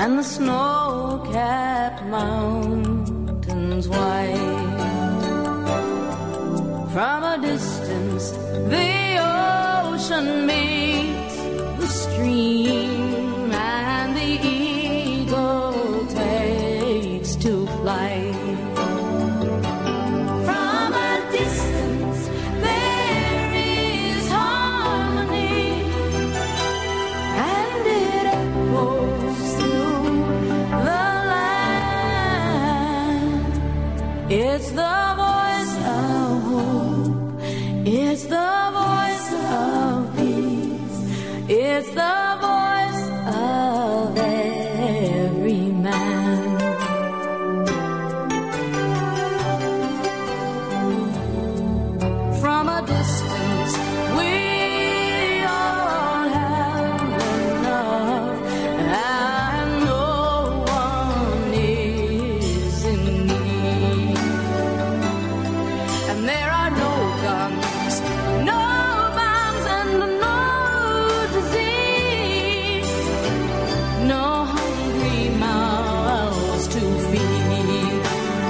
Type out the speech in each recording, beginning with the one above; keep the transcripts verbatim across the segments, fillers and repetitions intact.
and the snow-capped mountains white. From a distance, the ocean meets the stream, and the eagle takes to flight. From a distance, there is harmony, and it echoes through the land. It's the voice of hope, it's the voice of peace, it's the voice of every man. From a distance, we all have enough, and no one is in need. And there are no guns, no bombs, and no disease, no hungry mouths to feed.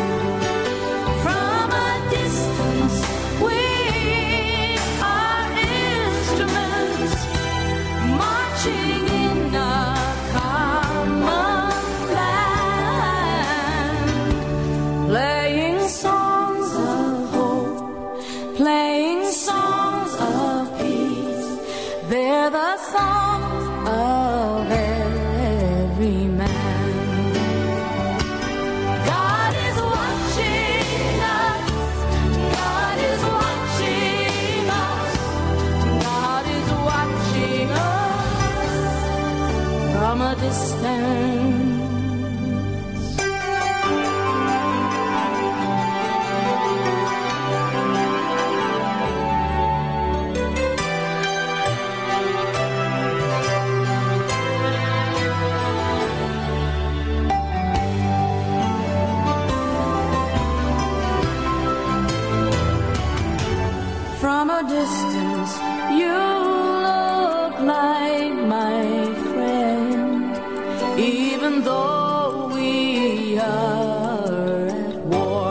From a distance, we are instruments marching in a common land, playing songs of hope, playing songs of peace. They're the songs of every man. God is watching us, God is watching us, God is watching us from a distance. From a distance, you look like my friend, even though we are at war.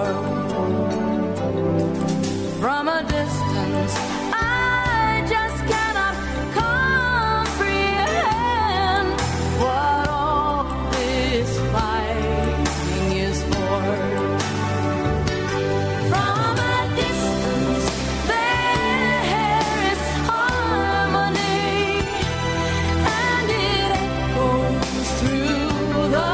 From a distance, I just cannot comprehend what all this fighting is for. From a distance, there is harmony, and it echoes through the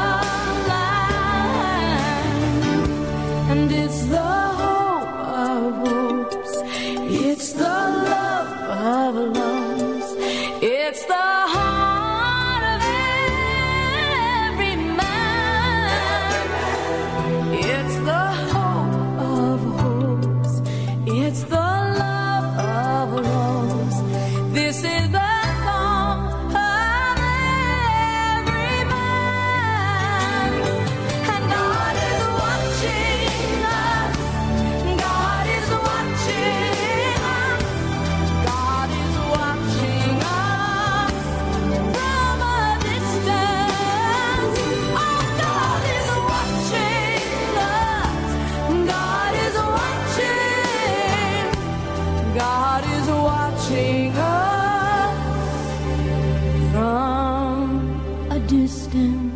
land. And it's the hope of hopes, it's the love of loves, it's the heart of every man. It's the hope of hopes, it's the love of loves. This is the song of every man. And God is watching us, God is watching us, God is watching us from a distance. Oh, God is watching us, God is watching, God is watching us from a distance.